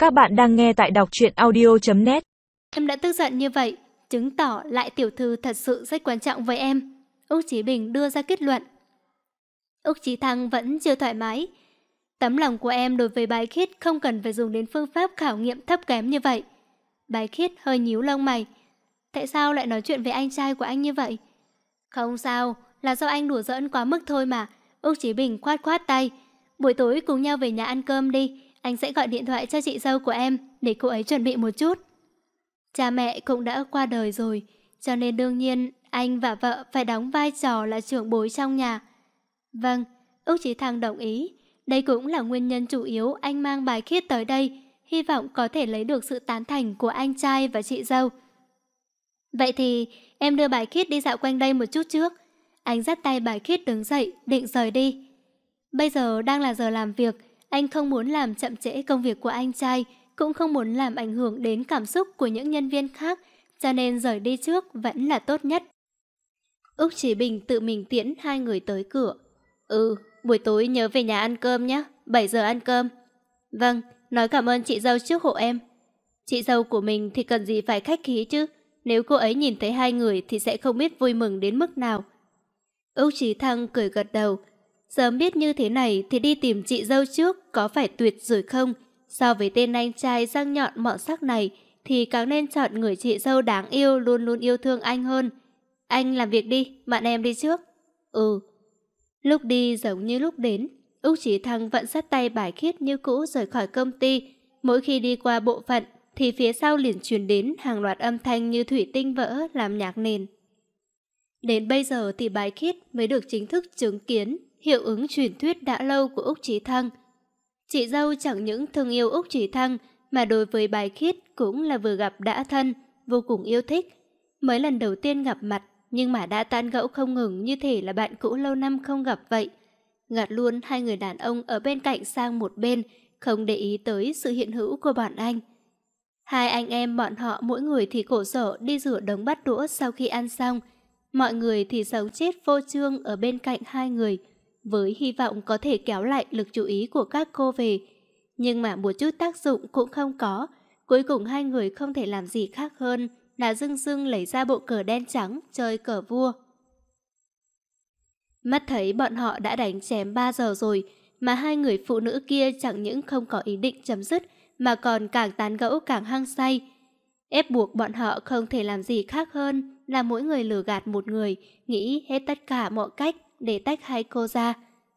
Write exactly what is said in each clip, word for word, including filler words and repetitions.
Các bạn đang nghe tại đọc truyện audio chấm net. Em đã tức giận như vậy, chứng tỏ lại tiểu thư thật sự rất quan trọng với em. Úc Chí Bình đưa ra kết luận. Úc Chí Thăng vẫn chưa thoải mái. Tấm lòng của em đối với Bái Khiết không cần phải dùng đến phương pháp khảo nghiệm thấp kém như vậy. Bái Khiết hơi nhíu lông mày. Tại sao lại nói chuyện với anh trai của anh như vậy? Không sao, là do anh đùa giỡn quá mức thôi mà. Úc Chí Bình khoát khoát tay. Buổi tối cùng nhau về nhà ăn cơm đi. Anh sẽ gọi điện thoại cho chị dâu của em để cô ấy chuẩn bị một chút. Cha mẹ cũng đã qua đời rồi, cho nên đương nhiên anh và vợ phải đóng vai trò là trưởng bối trong nhà. Vâng, Úc Chí Thăng đồng ý. Đây cũng là nguyên nhân chủ yếu anh mang Bái Khiết tới đây, hy vọng có thể lấy được sự tán thành của anh trai và chị dâu. Vậy thì em đưa Bái Khiết đi dạo quanh đây một chút trước. Anh dắt tay Bái Khiết đứng dậy, định rời đi. Bây giờ đang là giờ làm việc, anh không muốn làm chậm trễ công việc của anh trai, cũng không muốn làm ảnh hưởng đến cảm xúc của những nhân viên khác, cho nên rời đi trước vẫn là tốt nhất. Úc Chí Bình tự mình tiễn hai người tới cửa. Ừ, buổi tối nhớ về nhà ăn cơm nhé, bảy giờ ăn cơm. Vâng, nói cảm ơn chị dâu trước hộ em. Chị dâu của mình thì cần gì phải khách khí chứ, nếu cô ấy nhìn thấy hai người thì sẽ không biết vui mừng đến mức nào. Úc Chí Thăng cười gật đầu. Sớm biết như thế này thì đi tìm chị dâu trước có phải tuyệt rồi không? So với tên anh trai răng nhọn mọn sắc này thì càng nên chọn người chị dâu đáng yêu luôn luôn yêu thương anh hơn. Anh làm việc đi, bạn em đi trước. Ừ. Lúc đi giống như lúc đến, Úc Chí Thăng vẫn dắt tay Bái Khiết như cũ rời khỏi công ty. Mỗi khi đi qua bộ phận thì phía sau liền truyền đến hàng loạt âm thanh như thủy tinh vỡ làm nhạc nền. Đến bây giờ thì Bái Khiết mới được chính thức chứng kiến hiệu ứng truyền thuyết đã lâu của Úc Chí Thăng. Chị dâu chẳng những thương yêu Úc Chí Thăng mà đối với Bái Khiết cũng là vừa gặp đã thân, vô cùng yêu thích. Mới lần đầu tiên gặp mặt nhưng mà đã tán gẫu không ngừng như thể là bạn cũ lâu năm không gặp vậy. Gạt luôn hai người đàn ông ở bên cạnh sang một bên, không để ý tới sự hiện hữu của bọn anh. Hai anh em bọn họ mỗi người thì khổ sở đi rửa đống bát đũa sau khi ăn xong. Mọi người thì sống chết vô chương ở bên cạnh hai người, với hy vọng có thể kéo lại lực chú ý của các cô về. Nhưng mà một chút tác dụng cũng không có. Cuối cùng hai người không thể làm gì khác hơn là dưng dưng lấy ra bộ cờ đen trắng chơi cờ vua. Mắt thấy bọn họ đã đánh chém ba giờ rồi, mà hai người phụ nữ kia chẳng những không có ý định chấm dứt mà còn càng tán gẫu càng hăng say. Ép buộc bọn họ không thể làm gì khác hơn là mỗi người lừa gạt một người, nghĩ hết tất cả mọi cách để tách hai cô ra.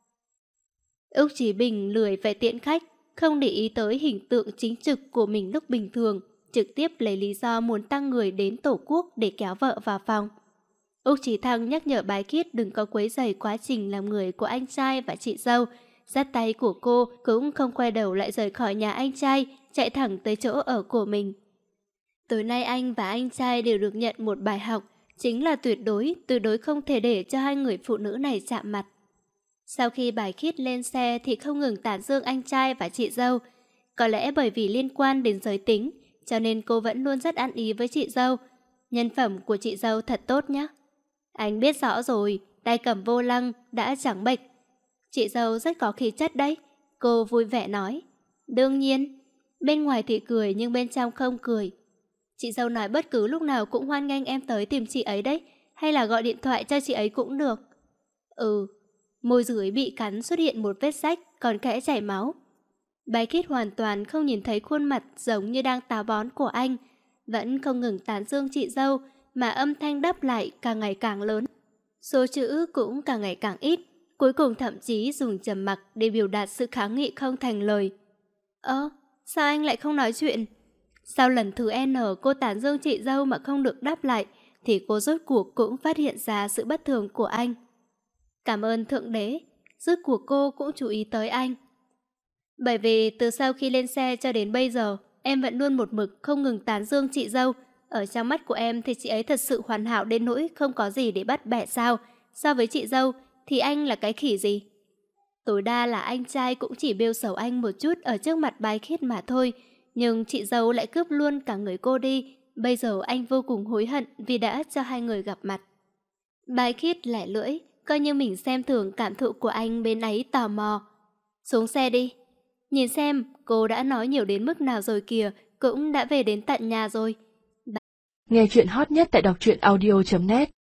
Úc Chí Bình lười phải tiễn khách, không để ý tới hình tượng chính trực của mình lúc bình thường, trực tiếp lấy lý do muốn tăng người đến tổ quốc để kéo vợ vào phòng. Úc Chí Thăng nhắc nhở Bái Khiết đừng có quấy rầy quá trình làm người của anh trai và chị dâu. Dắt tay của cô cũng không quay đầu lại rời khỏi nhà anh trai, chạy thẳng tới chỗ ở của mình. Tối nay anh và anh trai đều được nhận một bài học, chính là tuyệt đối, tuyệt đối không thể để cho hai người phụ nữ này chạm mặt. Sau khi Bái Khiết lên xe thì không ngừng tán dương anh trai và chị dâu. Có lẽ bởi vì liên quan đến giới tính, cho nên cô vẫn luôn rất ăn ý với chị dâu. Nhân phẩm của chị dâu thật tốt nhé. Anh biết rõ rồi, tay cầm vô lăng, đã trắng bệch. Chị dâu rất có khí chất đấy, cô vui vẻ nói. Đương nhiên, bên ngoài thì cười nhưng bên trong không cười. Chị dâu nói bất cứ lúc nào cũng hoan nghênh em tới tìm chị ấy đấy, hay là gọi điện thoại cho chị ấy cũng được. Ừ, môi dưới bị cắn xuất hiện một vết rách, còn kẽ chảy máu. Bái Khiết hoàn toàn không nhìn thấy khuôn mặt giống như đang táo bón của anh, vẫn không ngừng tán dương chị dâu, mà âm thanh đáp lại càng ngày càng lớn. Số chữ cũng càng ngày càng ít, cuối cùng thậm chí dùng trầm mặc để biểu đạt sự kháng nghị không thành lời. Ơ, sao anh lại không nói chuyện? Sau lần thứ N cô tán dương chị dâu mà không được đáp lại, thì cô rốt cuộc cũng phát hiện ra sự bất thường của anh. Cảm ơn Thượng Đế, rốt cuộc cô cũng chú ý tới anh. Bởi vì từ sau khi lên xe cho đến bây giờ, em vẫn luôn một mực không ngừng tán dương chị dâu. Ở trong mắt của em thì chị ấy thật sự hoàn hảo đến nỗi không có gì để bắt bẻ sao. So với chị dâu thì anh là cái khỉ gì? Tối đa là anh trai cũng chỉ bêu xấu anh một chút ở trước mặt Bái Khiết mà thôi. Nhưng chị dâu lại cướp luôn cả người cô đi. Bây giờ anh vô cùng hối hận vì đã cho hai người gặp mặt. Bái Khiết lẻ lưỡi, coi như mình xem thường cảm thụ của anh bên ấy tò mò. Xuống xe đi. Nhìn xem, cô đã nói nhiều đến mức nào rồi kìa, cũng đã về đến tận nhà rồi. Nghe chuyện hot nhất tại đọc truyện audio chấm net